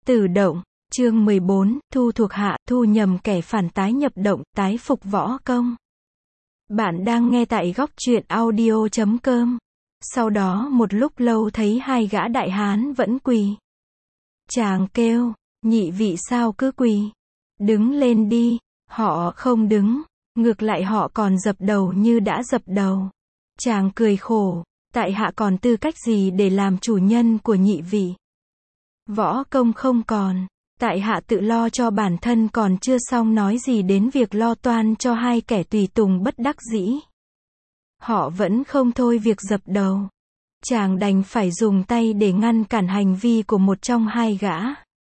Tử động, chương 14, thu thuộc hạ, thu nhầm kẻ phản tái nhập động, tái phục võ công. Bạn đang nghe tại góc truyện audio.com. Sau đó một lúc lâu thấy hai gã đại hán vẫn quỳ. Chàng kêu, nhị vị sao cứ quỳ? Đứng lên đi. Họ không đứng, ngược lại họ còn dập đầu như đã dập đầu. Chàng cười khổ, tại hạ còn tư cách gì để làm chủ nhân của nhị vị? Võ công không còn, tại hạ tự lo cho bản thân còn chưa xong nói gì đến việc lo toan cho hai kẻ tùy tùng bất đắc dĩ. Họ vẫn không thôi việc dập đầu. Chàng đành phải dùng tay để ngăn cản hành vi của một trong hai gã.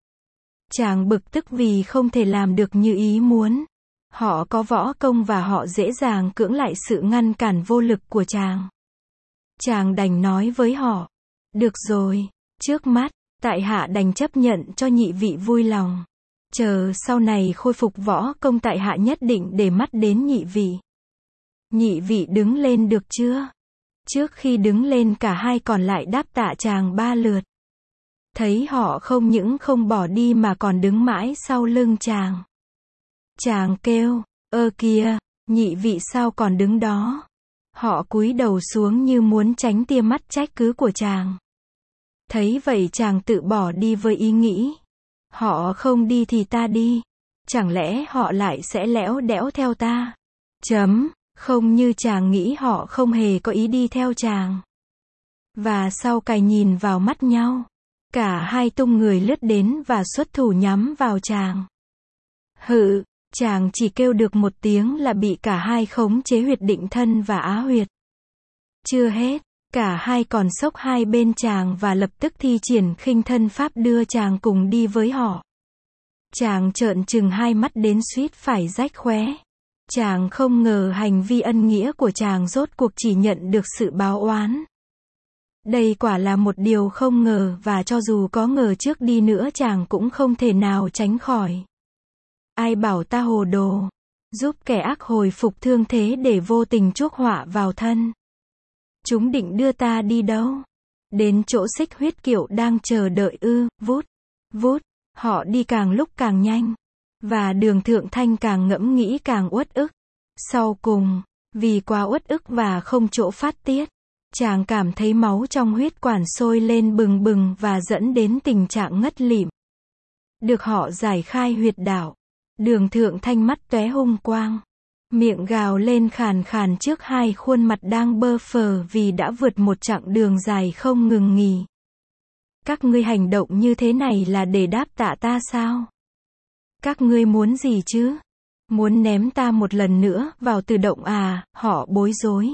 Chàng bực tức vì không thể làm được như ý muốn. Họ có võ công và họ dễ dàng cưỡng lại sự ngăn cản vô lực của chàng. Chàng đành nói với họ, được rồi, trước mắt, tại hạ đành chấp nhận cho nhị vị vui lòng. Chờ sau này khôi phục võ công tại hạ nhất định để mắt đến nhị vị. Nhị vị đứng lên được chưa? Trước khi đứng lên cả hai còn lại đáp tạ chàng 3 lượt. Thấy họ không những không bỏ đi mà còn đứng mãi sau lưng chàng. Chàng kêu, ơ kìa, nhị vị sao còn đứng đó? Họ cúi đầu xuống như muốn tránh tia mắt trách cứ của chàng. Thấy vậy chàng tự bỏ đi với ý nghĩ. Họ không đi thì ta đi. Chẳng lẽ họ lại sẽ lẽo đẽo theo ta? Không như chàng nghĩ họ không hề có ý đi theo chàng. Và sau cài nhìn vào mắt nhau, cả hai tung người lướt đến và xuất thủ nhắm vào chàng. Hự, chàng chỉ kêu được một tiếng là bị cả hai khống chế huyệt định thân và á huyệt. Chưa hết, cả hai còn xốc hai bên chàng và lập tức thi triển khinh thân pháp đưa chàng cùng đi với họ. Chàng trợn trừng hai mắt đến suýt phải rách khóe. Chàng không ngờ hành vi ân nghĩa của chàng rốt cuộc chỉ nhận được sự báo oán. Đây quả là một điều không ngờ và cho dù có ngờ trước đi nữa chàng cũng không thể nào tránh khỏi. Ai bảo ta hồ đồ, giúp kẻ ác hồi phục thương thế để vô tình chuốc họa vào thân. Chúng định đưa ta đi đâu? Đến chỗ Xích Huyết Kiệu đang chờ đợi ư? Vút, vút, họ đi càng lúc càng nhanh. Và Đường Thượng Thanh càng ngẫm nghĩ càng uất ức. Sau cùng, vì quá uất ức và không chỗ phát tiết, chàng cảm thấy máu trong huyết quản sôi lên bừng bừng và dẫn đến tình trạng ngất lịm. Được họ giải khai huyệt đạo, Đường Thượng Thanh mắt tóe hung quang, miệng gào lên khàn khàn trước hai khuôn mặt đang bơ phờ vì đã vượt một chặng đường dài không ngừng nghỉ. Các ngươi hành động như thế này là để đáp tạ ta sao? Các ngươi muốn gì chứ? Muốn ném ta một lần nữa vào Tử động à? Họ bối rối,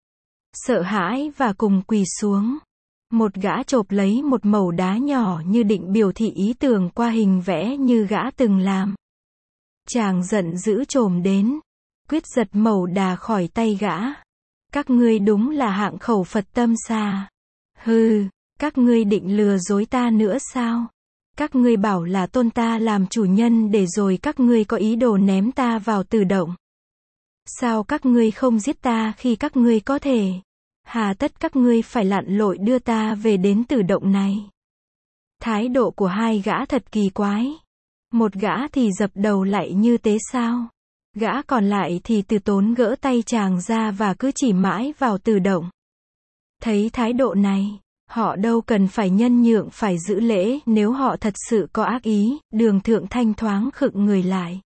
sợ hãi và cùng quỳ xuống. Một gã chộp lấy một mẩu đá nhỏ như định biểu thị ý tưởng qua hình vẽ như gã từng làm. Chàng giận dữ chồm đến, quyết giật mẩu đá khỏi tay gã. Các ngươi đúng là hạng khẩu Phật tâm xà. Hừ, các ngươi định lừa dối ta nữa sao? Các ngươi bảo là tôn ta làm chủ nhân để rồi các ngươi có ý đồ ném ta vào Tử động. Sao các ngươi không giết ta khi các ngươi có thể? Hà tất các ngươi phải lặn lội đưa ta về đến Tử động này? Thái độ của hai gã thật kỳ quái. Một gã thì dập đầu lại như thế sao? Gã còn lại thì từ tốn gỡ tay chàng ra và cứ chỉ mãi vào Tử động. Thấy thái độ này, họ đâu cần phải nhân nhượng phải giữ lễ, nếu họ thật sự có ác ý. Đường Thượng Thanh thoáng khựng người lại.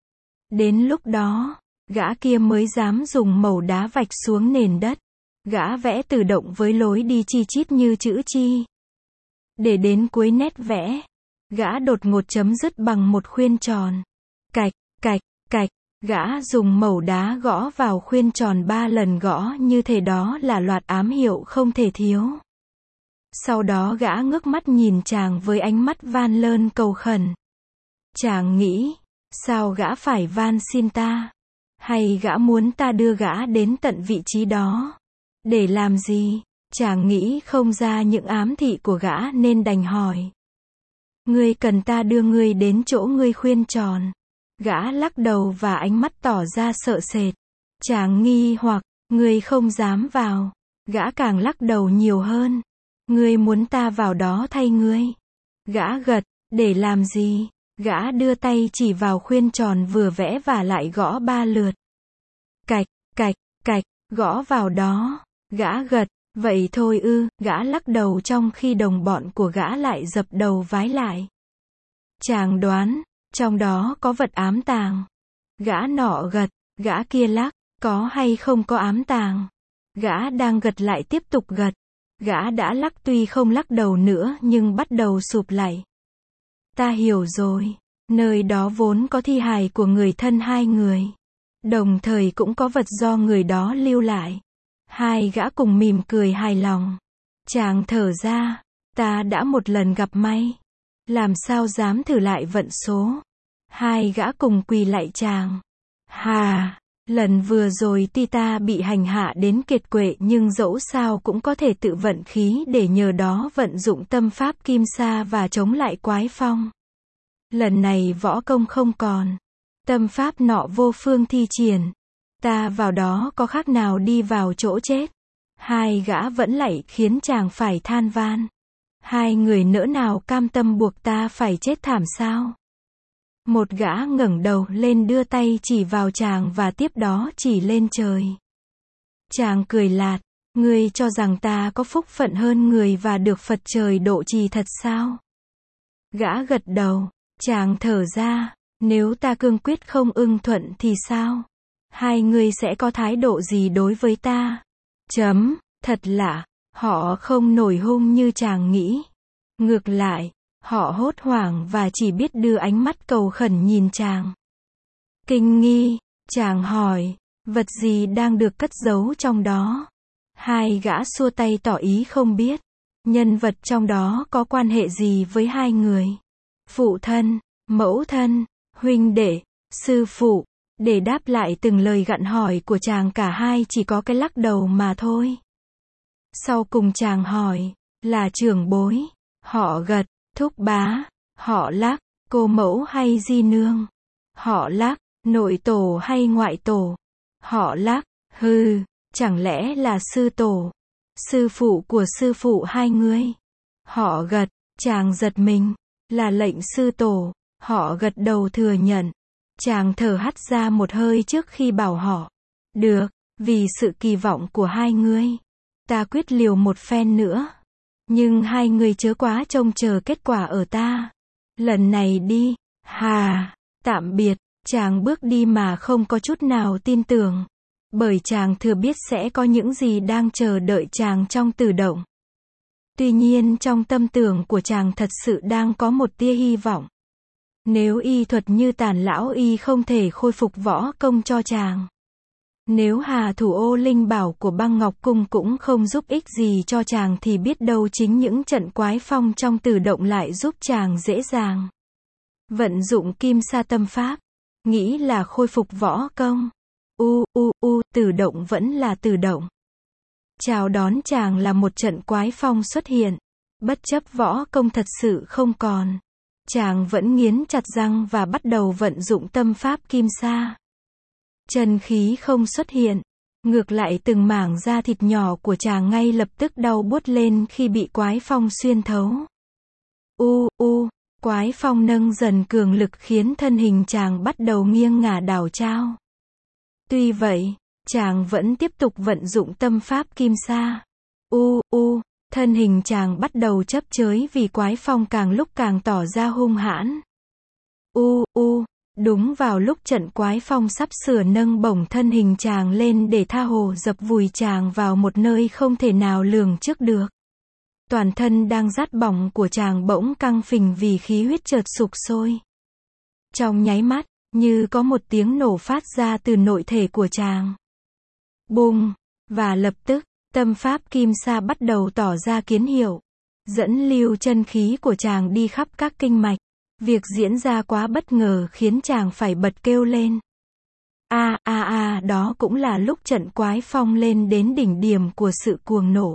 Đến lúc đó, gã kia mới dám dùng mẩu đá vạch xuống nền đất. Gã vẽ Tử động với lối đi chi chít như chữ chi. Để đến cuối nét vẽ, gã đột ngột chấm dứt bằng một khuyên tròn. Cạch, cạch, cạch, gã dùng mẩu đá gõ vào khuyên tròn 3 lần, gõ như thể đó là loạt ám hiệu không thể thiếu. Sau đó gã ngước mắt nhìn chàng với ánh mắt van lơn cầu khẩn. Chàng nghĩ, sao gã phải van xin ta? Hay gã muốn ta đưa gã đến tận vị trí đó? Để làm gì? Chàng nghĩ không ra những ám thị của gã nên đành hỏi. Ngươi cần ta đưa ngươi đến chỗ ngươi khuyên tròn? Gã lắc đầu và ánh mắt tỏ ra sợ sệt. Chàng nghi hoặc, ngươi không dám vào. Gã càng lắc đầu nhiều hơn. Ngươi muốn ta vào đó thay ngươi? Gã gật Để làm gì? Gã đưa tay chỉ vào khuyên tròn vừa vẽ và lại gõ 3 lượt. Cạch, cạch, cạch, gõ vào đó. Gã gật, vậy thôi ư, gã lắc đầu trong khi đồng bọn của gã lại dập đầu vái lại. Chàng đoán, trong đó có vật ám tàng. Gã nọ gật, gã kia lắc, có hay không có ám tàng? Gã đang gật lại tiếp tục gật. Gã đã lắc tuy không lắc đầu nữa nhưng bắt đầu sụp lại. Ta hiểu rồi, nơi đó vốn có thi hài của người thân 2 người. Đồng thời cũng có vật do người đó lưu lại. 2 gã cùng mỉm cười hài lòng. Chàng thở ra, ta đã một lần gặp may. Làm sao dám thử lại vận số. 2 gã cùng quỳ lại chàng. Hà, lần vừa rồi tuy ta bị hành hạ đến kiệt quệ nhưng dẫu sao cũng có thể tự vận khí để nhờ đó vận dụng tâm pháp kim sa và chống lại quái phong. Lần này võ công không còn. Tâm pháp nọ vô phương thi triển. Ta vào đó có khác nào đi vào chỗ chết. 2 gã vẫn lại khiến chàng phải than van. 2 người nỡ nào cam tâm buộc ta phải chết thảm sao? Một gã ngẩng đầu lên đưa tay chỉ vào chàng và tiếp đó chỉ lên trời. Chàng cười lạt, ngươi cho rằng ta có phúc phận hơn người và được Phật trời độ trì thật sao? Gã gật đầu, chàng thở ra, nếu ta cương quyết không ưng thuận thì sao? 2 người sẽ có thái độ gì đối với ta? Thật lạ, họ không nổi hung như chàng nghĩ. Ngược lại, họ hốt hoảng và chỉ biết đưa ánh mắt cầu khẩn nhìn chàng. Kinh nghi, chàng hỏi, vật gì đang được cất giấu trong đó? 2 gã xua tay tỏ ý không biết. Nhân vật trong đó có quan hệ gì với 2 người? Phụ thân, mẫu thân, huynh đệ, sư phụ. Để đáp lại từng lời gặn hỏi của chàng cả 2 chỉ có cái lắc đầu mà thôi. Sau cùng chàng hỏi, là trưởng bối? Họ gật, thúc bá. Họ lắc, cô mẫu hay di nương? Họ lắc, nội tổ hay ngoại tổ? Họ lắc, hừ, chẳng lẽ là sư tổ? Sư phụ của sư phụ 2 người? Họ gật, chàng giật mình, là lệnh sư tổ. Họ gật đầu thừa nhận. Chàng thở hắt ra một hơi trước khi bảo họ. Được, vì sự kỳ vọng của 2 người. Ta quyết liều một phen nữa. Nhưng 2 người chớ quá trông chờ kết quả ở ta. Lần này đi, hà, tạm biệt. Chàng bước đi mà không có chút nào tin tưởng. Bởi chàng thừa biết sẽ có những gì đang chờ đợi chàng trong tử động. Tuy nhiên trong tâm tưởng của chàng thật sự đang có một tia hy vọng. Nếu y thuật như Tản lão y không thể khôi phục võ công cho chàng. Nếu Hà thủ ô linh bảo của Băng Ngọc Cung cũng không giúp ích gì cho chàng thì biết đâu chính những trận quái phong trong tử động lại giúp chàng dễ dàng. Vận dụng kim sa tâm pháp. Nghĩ là khôi phục võ công. Tử động vẫn là tử động. Chào đón chàng là một trận quái phong xuất hiện. Bất chấp võ công thật sự không còn. Chàng vẫn nghiến chặt răng và bắt đầu vận dụng tâm pháp kim sa. Chân khí không xuất hiện. Ngược lại từng mảng da thịt nhỏ của chàng ngay lập tức đau buốt lên khi bị quái phong xuyên thấu. Quái phong nâng dần cường lực khiến thân hình chàng bắt đầu nghiêng ngả đảo trao. Tuy vậy, chàng vẫn tiếp tục vận dụng tâm pháp kim sa. Thân hình chàng bắt đầu chấp chới vì quái phong càng lúc càng tỏ ra hung hãn. Đúng vào lúc trận quái phong sắp sửa nâng bổng thân hình chàng lên để tha hồ dập vùi chàng vào một nơi không thể nào lường trước được. Toàn thân đang rát bỏng của chàng bỗng căng phình vì khí huyết chợt sục sôi. Trong nháy mắt, như có một tiếng nổ phát ra từ nội thể của chàng. Bùng! Và lập tức, tâm pháp kim sa bắt đầu tỏ ra kiến hiệu. Dẫn lưu chân khí của chàng đi khắp các kinh mạch. Việc diễn ra quá bất ngờ khiến chàng phải bật kêu lên. Đó cũng là lúc trận quái phong lên đến đỉnh điểm của sự cuồng nổ.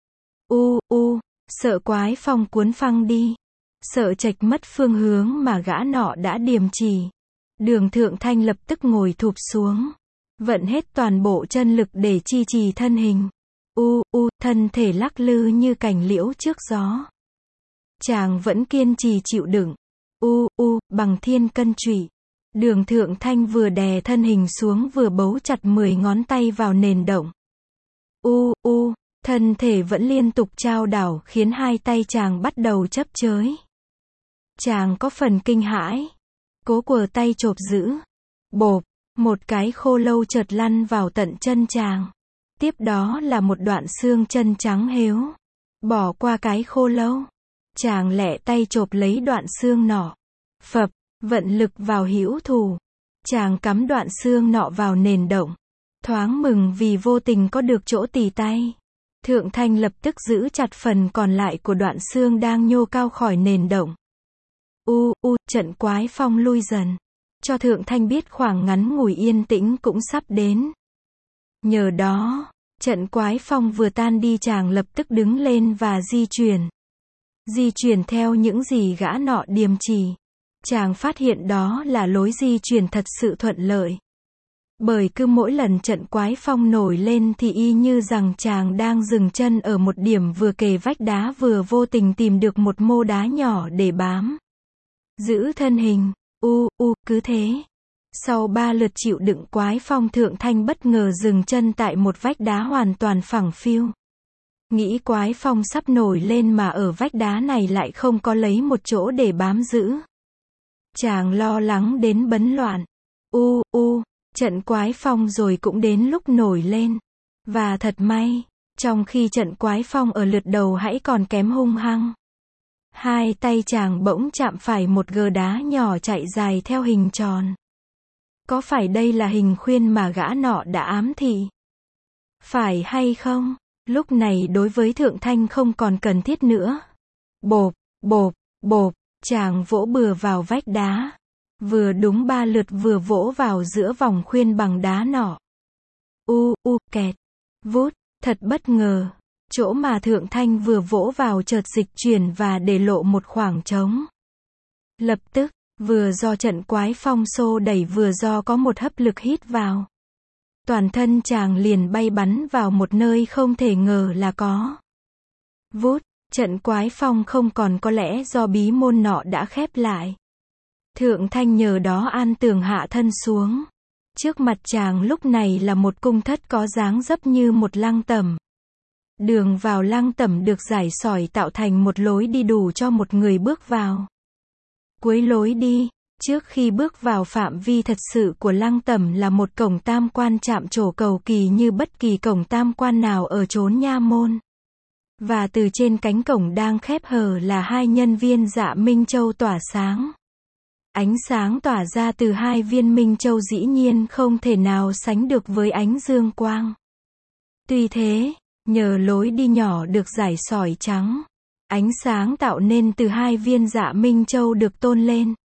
Sợ quái phong cuốn phăng đi. Sợ chệch mất phương hướng mà gã nọ đã điềm chỉ. Đường Thượng Thanh lập tức ngồi thụp xuống. Vận hết toàn bộ chân lực để chi trì thân hình. Thân thể lắc lư như cành liễu trước gió. Chàng vẫn kiên trì chịu đựng. bằng thiên cân trụy. Đường Thượng Thanh vừa đè thân hình xuống vừa bấu chặt 10 ngón tay vào nền động. Thân thể vẫn liên tục chao đảo khiến hai tay chàng bắt đầu chấp chới. Chàng có phần kinh hãi. Cố quờ tay chộp giữ. Bộp, một cái khô lâu chợt lăn vào tận chân chàng. Tiếp đó là một đoạn xương chân trắng héo. Bỏ qua cái khô lâu. Chàng lẹ tay chộp lấy đoạn xương nọ. Phập, vận lực vào hữu thủ. Chàng cắm đoạn xương nọ vào nền động. Thoáng mừng vì vô tình có được chỗ tì tay. Thượng Thanh lập tức giữ chặt phần còn lại của đoạn xương đang nhô cao khỏi nền động. Trận quái phong lui dần. Cho Thượng Thanh biết khoảng ngắn ngủi yên tĩnh cũng sắp đến. Nhờ đó, trận quái phong vừa tan đi chàng lập tức đứng lên và di chuyển. Di chuyển theo những gì gã nọ điềm chỉ. Chàng phát hiện đó là lối di chuyển thật sự thuận lợi. Bởi cứ mỗi lần trận quái phong nổi lên thì y như rằng chàng đang dừng chân ở một điểm vừa kề vách đá vừa vô tình tìm được một mô đá nhỏ để bám. Giữ thân hình, cứ thế. Sau 3 lượt chịu đựng quái phong, Thượng Thanh bất ngờ dừng chân tại một vách đá hoàn toàn phẳng phiu. Nghĩ quái phong sắp nổi lên mà ở vách đá này lại không có lấy một chỗ để bám giữ. Chàng lo lắng đến bấn loạn. Trận quái phong rồi cũng đến lúc nổi lên. Và thật may, trong khi trận quái phong ở lượt đầu hãy còn kém hung hăng. Hai tay chàng bỗng chạm phải một gờ đá nhỏ chạy dài theo hình tròn. Có phải đây là hình khuyên mà gã nọ đã ám thị? Phải hay không? Lúc này đối với Thượng Thanh không còn cần thiết nữa. Bộp, chàng vỗ bừa vào vách đá. Vừa đúng 3 lượt vừa vỗ vào giữa vòng khuyên bằng đá nọ. Kẹt. Vút, thật bất ngờ. Chỗ mà Thượng Thanh vừa vỗ vào chợt dịch chuyển và để lộ một khoảng trống. Lập tức, vừa do trận quái phong xô đẩy vừa do có một hấp lực hít vào. Toàn thân chàng liền bay bắn vào một nơi không thể ngờ là có. Vút, trận quái phong không còn có lẽ do bí môn nọ đã khép lại. Thượng Thanh nhờ đó an tường hạ thân xuống. Trước mặt chàng lúc này là một cung thất có dáng dấp như một lăng tẩm. Đường vào lăng tẩm được rải sỏi tạo thành một lối đi đủ cho một người bước vào. Cuối lối đi, trước khi bước vào phạm vi thật sự của lăng tẩm là một cổng tam quan chạm trổ cầu kỳ như bất kỳ cổng tam quan nào ở chốn nha môn. Và từ trên cánh cổng đang khép hờ là 2 nhân viên dạ minh châu tỏa sáng. Ánh sáng tỏa ra từ 2 viên minh châu dĩ nhiên không thể nào sánh được với ánh dương quang. Tuy thế, nhờ lối đi nhỏ được rải sỏi trắng, ánh sáng tạo nên từ 2 viên dạ minh châu được tôn lên,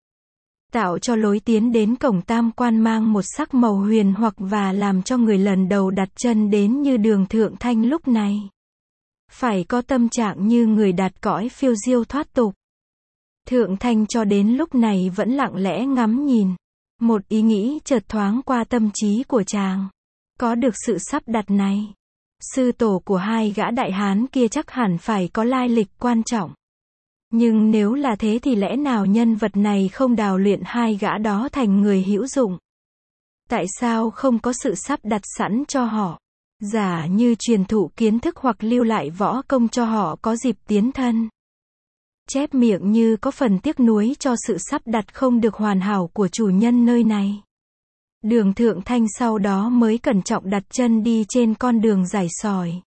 tạo cho lối tiến đến cổng tam quan mang một sắc màu huyền hoặc và làm cho người lần đầu đặt chân đến như Đường Thượng Thanh lúc này phải có tâm trạng như người đạt cõi phiêu diêu thoát tục. Thượng Thanh cho đến lúc này vẫn lặng lẽ ngắm nhìn. Một ý nghĩ chợt thoáng qua tâm trí của chàng. Có được sự sắp đặt này, sư tổ của 2 gã đại hán kia chắc hẳn phải có lai lịch quan trọng. Nhưng nếu là thế thì lẽ nào nhân vật này không đào luyện 2 gã đó thành người hữu dụng? Tại sao không có sự sắp đặt sẵn cho họ? Giả như truyền thụ kiến thức hoặc lưu lại võ công cho họ có dịp tiến thân. Chép miệng như có phần tiếc nuối cho sự sắp đặt không được hoàn hảo của chủ nhân nơi này. Đường Thượng Thanh sau đó mới cẩn trọng đặt chân đi trên con đường rải sỏi.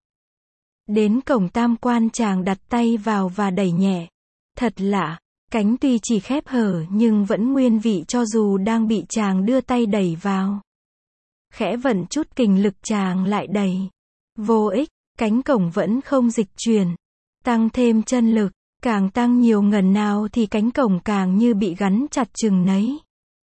Đến cổng tam quan chàng đặt tay vào và đẩy nhẹ. Thật lạ, cánh tuy chỉ khép hở nhưng vẫn nguyên vị cho dù đang bị chàng đưa tay đẩy vào. Khẽ vận chút kình lực chàng lại đẩy. Vô ích, cánh cổng vẫn không dịch chuyển. Tăng thêm chân lực, càng tăng nhiều ngần nào thì cánh cổng càng như bị gắn chặt chừng nấy.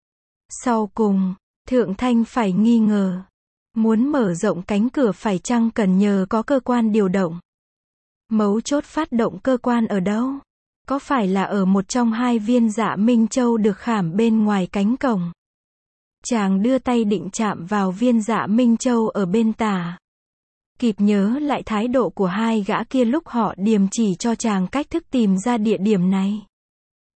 Sau cùng, Thượng Thanh phải nghi ngờ. Muốn mở rộng cánh cửa phải chăng cần nhờ có cơ quan điều động? Mấu chốt phát động cơ quan ở đâu? Có phải là ở một trong 2 viên dạ minh châu được khảm bên ngoài cánh cổng? Chàng đưa tay định chạm vào viên dạ minh châu ở bên tả. Kịp nhớ lại thái độ của 2 gã kia lúc họ điềm chỉ cho chàng cách thức tìm ra địa điểm này.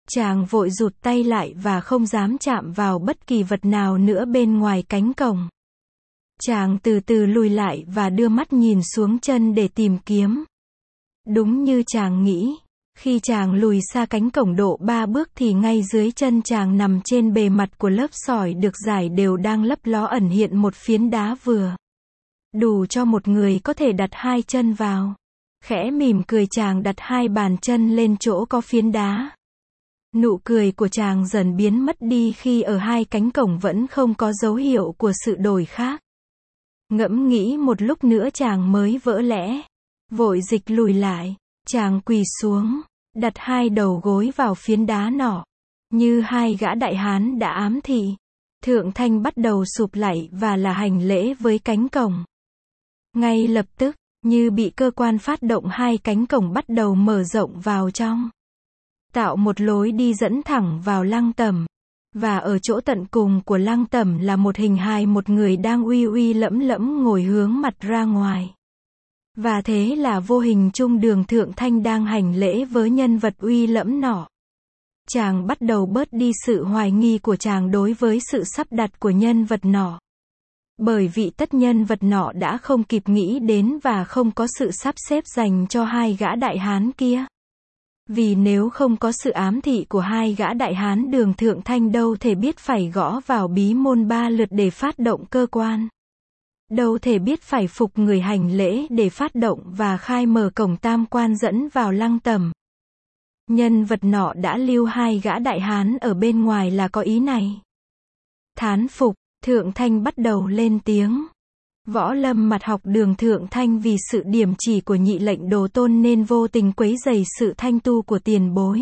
Chàng vội rụt tay lại và không dám chạm vào bất kỳ vật nào nữa bên ngoài cánh cổng. Chàng từ từ lùi lại và đưa mắt nhìn xuống chân để tìm kiếm. Đúng như chàng nghĩ, khi chàng lùi xa cánh cổng độ 3 bước thì ngay dưới chân chàng nằm trên bề mặt của lớp sỏi được rải đều đang lấp ló ẩn hiện một phiến đá vừa đủ cho một người có thể đặt hai chân vào. Khẽ mỉm cười chàng đặt hai bàn chân lên chỗ có phiến đá. Nụ cười của chàng dần biến mất đi khi ở hai cánh cổng vẫn không có dấu hiệu của sự đổi khác. Ngẫm nghĩ một lúc nữa chàng mới vỡ lẽ. Vội dịch lùi lại, chàng quỳ xuống, đặt hai đầu gối vào phiến đá nọ. Như hai gã đại hán đã ám thị, Thượng Thanh bắt đầu sụp lại và là hành lễ với cánh cổng. Ngay lập tức, như bị cơ quan phát động hai cánh cổng bắt đầu mở rộng vào trong. Tạo một lối đi dẫn thẳng vào lăng tẩm. Và ở chỗ tận cùng của lăng tẩm là một hình hài một người đang uy uy lẫm lẫm ngồi hướng mặt ra ngoài. Và thế là vô hình chung Đường Thượng Thanh đang hành lễ với nhân vật uy lẫm nọ. Chàng bắt đầu bớt đi sự hoài nghi của chàng đối với sự sắp đặt của nhân vật nọ. Bởi vì tất nhân vật nọ đã không kịp nghĩ đến và không có sự sắp xếp dành cho hai gã đại hán kia. Vì nếu không có sự ám thị của hai gã đại hán Đường Thượng Thanh đâu thể biết phải gõ vào bí môn 3 lượt để phát động cơ quan. Đâu thể biết phải phục người hành lễ để phát động và khai mở cổng tam quan dẫn vào lăng tẩm. Nhân vật nọ đã lưu hai gã đại hán ở bên ngoài là có ý này. Thán phục, Thượng Thanh bắt đầu lên tiếng. Võ Lâm mặt học Đường Thượng Thanh vì sự điểm chỉ của Nhị Lệnh Đồ Tôn nên vô tình quấy rầy sự thanh tu của tiền bối.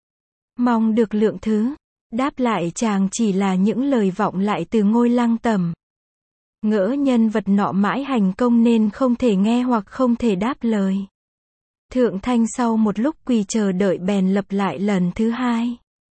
Mong được lượng thứ. Đáp lại chàng chỉ là những lời vọng lại từ ngôi lăng tẩm. Ngỡ nhân vật nọ mãi hành công nên không thể nghe hoặc không thể đáp lời. Thượng Thanh sau một lúc quỳ chờ đợi bèn lặp lại lần thứ hai.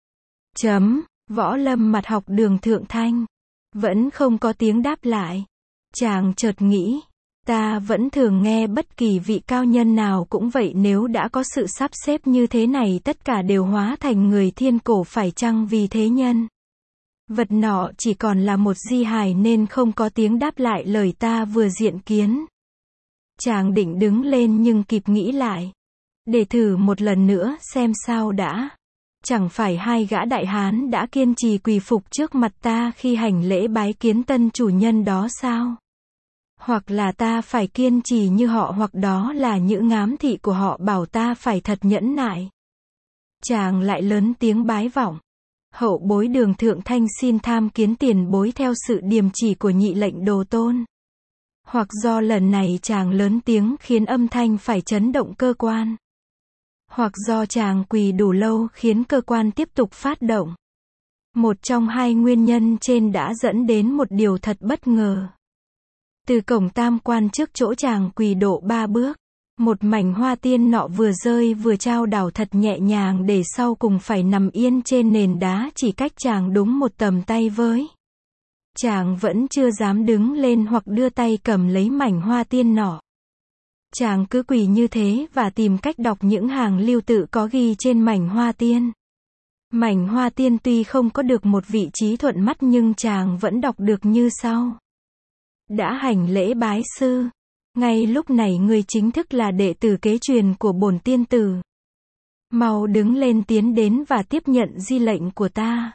Võ Lâm mặt học Đường Thượng Thanh. Vẫn không có tiếng đáp lại. Chàng chợt nghĩ, ta vẫn thường nghe bất kỳ vị cao nhân nào cũng vậy, nếu đã có sự sắp xếp như thế này tất cả đều hóa thành người thiên cổ, phải chăng vì thế nhân vật nọ chỉ còn là một di hài nên không có tiếng đáp lại lời ta vừa diện kiến. Chàng định đứng lên nhưng kịp nghĩ lại. Để thử một lần nữa xem sao đã. Chẳng phải hai gã đại hán đã kiên trì quỳ phục trước mặt ta khi hành lễ bái kiến tân chủ nhân đó sao? Hoặc là ta phải kiên trì như họ, hoặc đó là những ám thị của họ bảo ta phải thật nhẫn nại. Chàng lại lớn tiếng bái vọng. Hậu bối Đường Thượng Thanh xin tham kiến tiền bối theo sự điềm chỉ của Nhị Lệnh Đồ Tôn. Hoặc do lần này chàng lớn tiếng khiến âm thanh phải chấn động cơ quan. Hoặc do chàng quỳ đủ lâu khiến cơ quan tiếp tục phát động. Một trong hai nguyên nhân trên đã dẫn đến một điều thật bất ngờ. Từ cổng tam quan trước chỗ chàng quỳ độ 3 bước, một mảnh hoa tiên nọ vừa rơi vừa trao đảo thật nhẹ nhàng để sau cùng phải nằm yên trên nền đá chỉ cách chàng đúng một tầm tay với. Chàng vẫn chưa dám đứng lên hoặc đưa tay cầm lấy mảnh hoa tiên nọ. Chàng cứ quỳ như thế và tìm cách đọc những hàng lưu tự có ghi trên mảnh hoa tiên. Mảnh hoa tiên tuy không có được một vị trí thuận mắt nhưng chàng vẫn đọc được như sau. Đã hành lễ bái sư. Ngay lúc này người chính thức là đệ tử kế truyền của bổn tiên tử. Mau đứng lên tiến đến và tiếp nhận di lệnh của ta.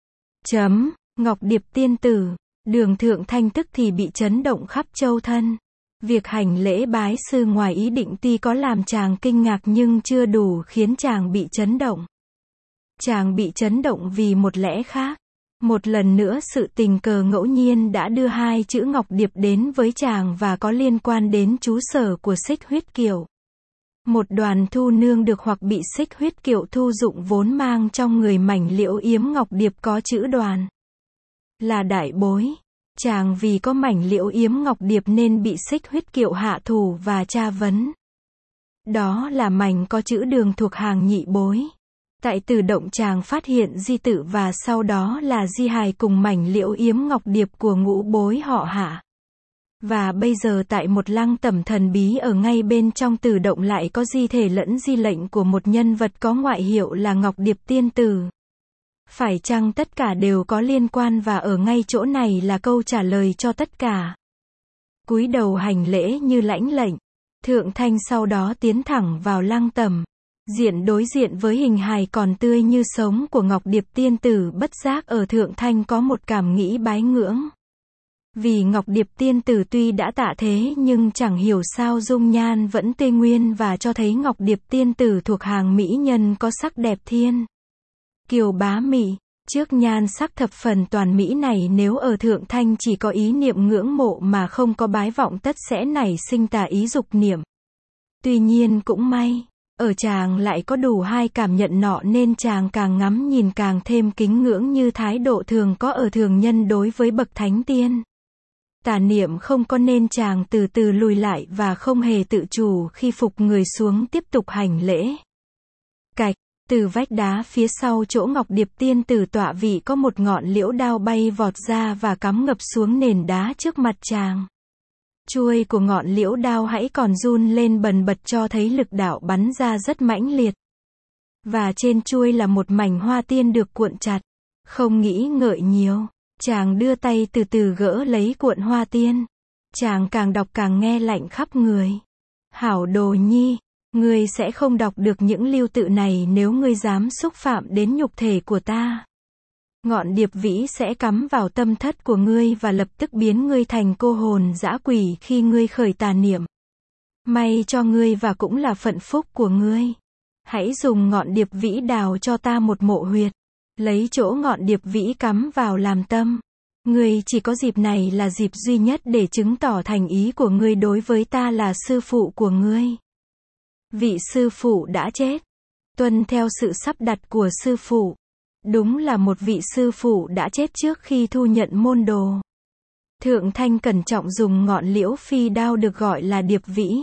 Ngọc Điệp tiên tử. Đường Thượng Thanh tức thì bị chấn động khắp châu thân. Việc hành lễ bái sư ngoài ý định tuy có làm chàng kinh ngạc nhưng chưa đủ khiến chàng bị chấn động. Chàng bị chấn động vì một lẽ khác. Một lần nữa sự tình cờ ngẫu nhiên đã đưa hai chữ Ngọc Điệp đến với chàng và có liên quan đến trú sở của Xích Huyết Kiệu. Một đoàn thu nương được hoặc bị Xích Huyết Kiệu thu dụng vốn mang trong người mảnh liễu yếm Ngọc Điệp có chữ đoàn. Là đại bối. Chàng vì có mảnh liễu yếm Ngọc Điệp nên bị Xích Huyết Kiệu hạ thủ và tra vấn. Đó là mảnh có chữ Đường thuộc hàng nhị bối. Tại Tử Động chàng phát hiện di tự và sau đó là di hài cùng mảnh liễu yếm Ngọc Điệp của ngũ bối họ Hạ. Và bây giờ tại một lăng tẩm thần bí ở ngay bên trong Tử Động lại có di thể lẫn di lệnh của một nhân vật có ngoại hiệu là Ngọc Điệp Tiên Tử. Phải chăng tất cả đều có liên quan và ở ngay chỗ này là câu trả lời cho tất cả. Cúi đầu hành lễ như lãnh lệnh, Thượng Thanh sau đó tiến thẳng vào lăng tẩm. Đối diện với hình hài còn tươi như sống của Ngọc Điệp Tiên Tử, bất giác ở Thượng Thanh có một cảm nghĩ bái ngưỡng. Vì Ngọc Điệp Tiên Tử tuy đã tạ thế nhưng chẳng hiểu sao dung nhan vẫn tươi nguyên và cho thấy Ngọc Điệp Tiên Tử thuộc hàng mỹ nhân có sắc đẹp thiên kiều bá mị. Trước nhan sắc thập phần toàn mỹ này, nếu ở Thượng Thanh chỉ có ý niệm ngưỡng mộ mà không có bái vọng tất sẽ nảy sinh tà ý dục niệm. Tuy nhiên cũng may, ở chàng lại có đủ hai cảm nhận nọ nên chàng càng ngắm nhìn càng thêm kính ngưỡng như thái độ thường có ở thường nhân đối với bậc thánh tiên. Tà niệm không có nên chàng từ từ lùi lại và không hề tự chủ khi phục người xuống tiếp tục hành lễ. Cạch, từ vách đá phía sau chỗ Ngọc Điệp Tiên Tử tọa vị có một ngọn liễu đao bay vọt ra và cắm ngập xuống nền đá trước mặt chàng. Chuôi của ngọn liễu đao hãy còn run lên bần bật cho thấy lực đạo bắn ra rất mãnh liệt. Và trên chuôi là một mảnh hoa tiên được cuộn chặt. Không nghĩ ngợi nhiều, chàng đưa tay từ từ gỡ lấy cuộn hoa tiên. Chàng càng đọc càng nghe lạnh khắp người. Hảo đồ nhi, ngươi sẽ không đọc được những lưu tự này nếu ngươi dám xúc phạm đến nhục thể của ta. Ngọn điệp vĩ sẽ cắm vào tâm thất của ngươi và lập tức biến ngươi thành cô hồn dã quỷ khi ngươi khởi tà niệm. May cho ngươi và cũng là phận phúc của ngươi. Hãy dùng ngọn điệp vĩ đào cho ta một mộ huyệt. Lấy chỗ ngọn điệp vĩ cắm vào làm tâm. Ngươi chỉ có dịp này là dịp duy nhất để chứng tỏ thành ý của ngươi đối với ta là sư phụ của ngươi. Vị sư phụ đã chết. Tuân theo sự sắp đặt của sư phụ. Đúng là một vị sư phụ đã chết trước khi thu nhận môn đồ. Thượng Thanh cẩn trọng dùng ngọn liễu phi đao được gọi là điệp vĩ,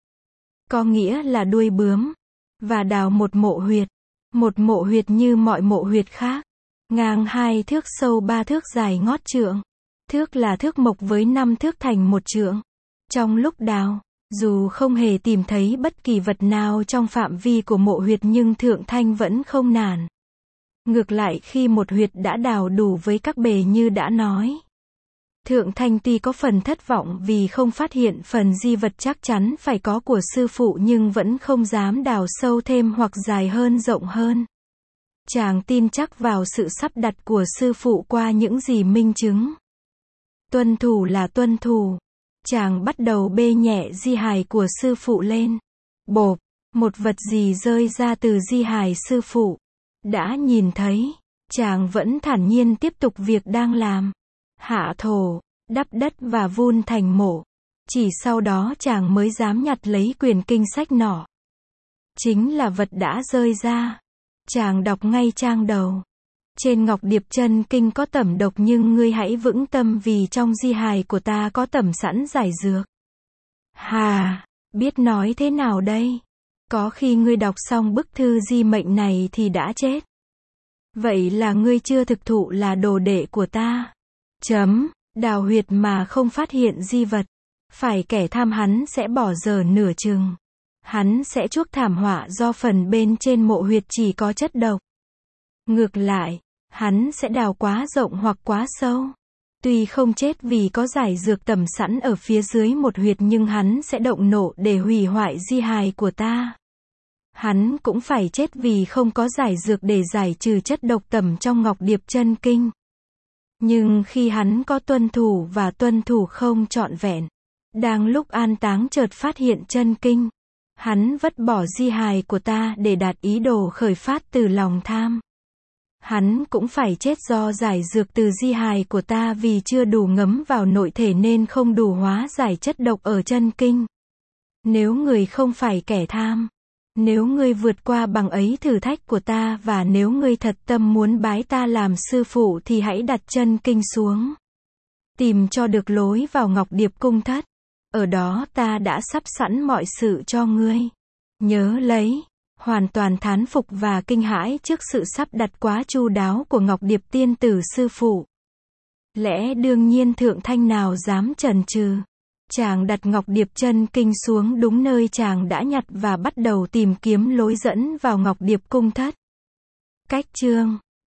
có nghĩa là đuôi bướm, và đào một mộ huyệt. Một mộ huyệt như mọi mộ huyệt khác. Ngang 2 thước, sâu 3 thước, dài ngót trượng. Thước là thước mộc với 5 thước thành một trượng. Trong lúc đào, dù không hề tìm thấy bất kỳ vật nào trong phạm vi của mộ huyệt nhưng Thượng Thanh vẫn không nản. Ngược lại khi một huyệt đã đào đủ với các bề như đã nói, Thượng Thanh tuy có phần thất vọng vì không phát hiện phần di vật chắc chắn phải có của sư phụ nhưng vẫn không dám đào sâu thêm hoặc dài hơn rộng hơn. Chàng tin chắc vào sự sắp đặt của sư phụ qua những gì minh chứng. Tuân thủ là tuân thủ. Chàng bắt đầu bê nhẹ di hài của sư phụ lên. Bộp, một vật gì rơi ra từ di hài sư phụ. Đã nhìn thấy, chàng vẫn thản nhiên tiếp tục việc đang làm. Hạ thổ, đắp đất và vun thành mộ. Chỉ sau đó chàng mới dám nhặt lấy quyển kinh sách nọ. Chính là vật đã rơi ra. Chàng đọc ngay trang đầu. Trên Ngọc Điệp Chân Kinh có tẩm độc nhưng ngươi hãy vững tâm vì trong di hài của ta có tẩm sẵn giải dược. Hà, biết nói thế nào đây? Có khi ngươi đọc xong bức thư di mệnh này thì đã chết. Vậy là ngươi chưa thực thụ là đồ đệ của ta. Đào huyệt mà không phát hiện di vật. Phải kẻ tham hắn sẽ bỏ dở nửa chừng. Hắn sẽ chuốc thảm họa do phần bên trên mộ huyệt chỉ có chất độc. Ngược lại, hắn sẽ đào quá rộng hoặc quá sâu. Tuy không chết vì có giải dược tẩm sẵn ở phía dưới một huyệt nhưng hắn sẽ động nộ để hủy hoại di hài của ta. Hắn cũng phải chết vì không có giải dược để giải trừ chất độc tẩm trong Ngọc Điệp Chân Kinh. Nhưng khi hắn có tuân thủ và tuân thủ không trọn vẹn, đang lúc an táng chợt phát hiện chân kinh, hắn vứt bỏ di hài của ta để đạt ý đồ khởi phát từ lòng tham. Hắn cũng phải chết do giải dược từ di hài của ta vì chưa đủ ngấm vào nội thể nên không đủ hóa giải chất độc ở chân kinh. Nếu người không phải kẻ tham, nếu ngươi vượt qua bằng ấy thử thách của ta và nếu ngươi thật tâm muốn bái ta làm sư phụ thì hãy đặt chân kinh xuống. Tìm cho được lối vào Ngọc Điệp cung thất. Ở đó ta đã sắp sẵn mọi sự cho ngươi. Nhớ lấy. Hoàn toàn thán phục và kinh hãi trước sự sắp đặt quá chu đáo của Ngọc Điệp tiên tử sư phụ. Lẽ đương nhiên Thượng Thanh nào dám chần chừ. Chàng đặt ngọc điệp chân kinh xuống đúng nơi chàng đã nhặt và bắt đầu tìm kiếm lối dẫn vào ngọc điệp cung thất. Cách chương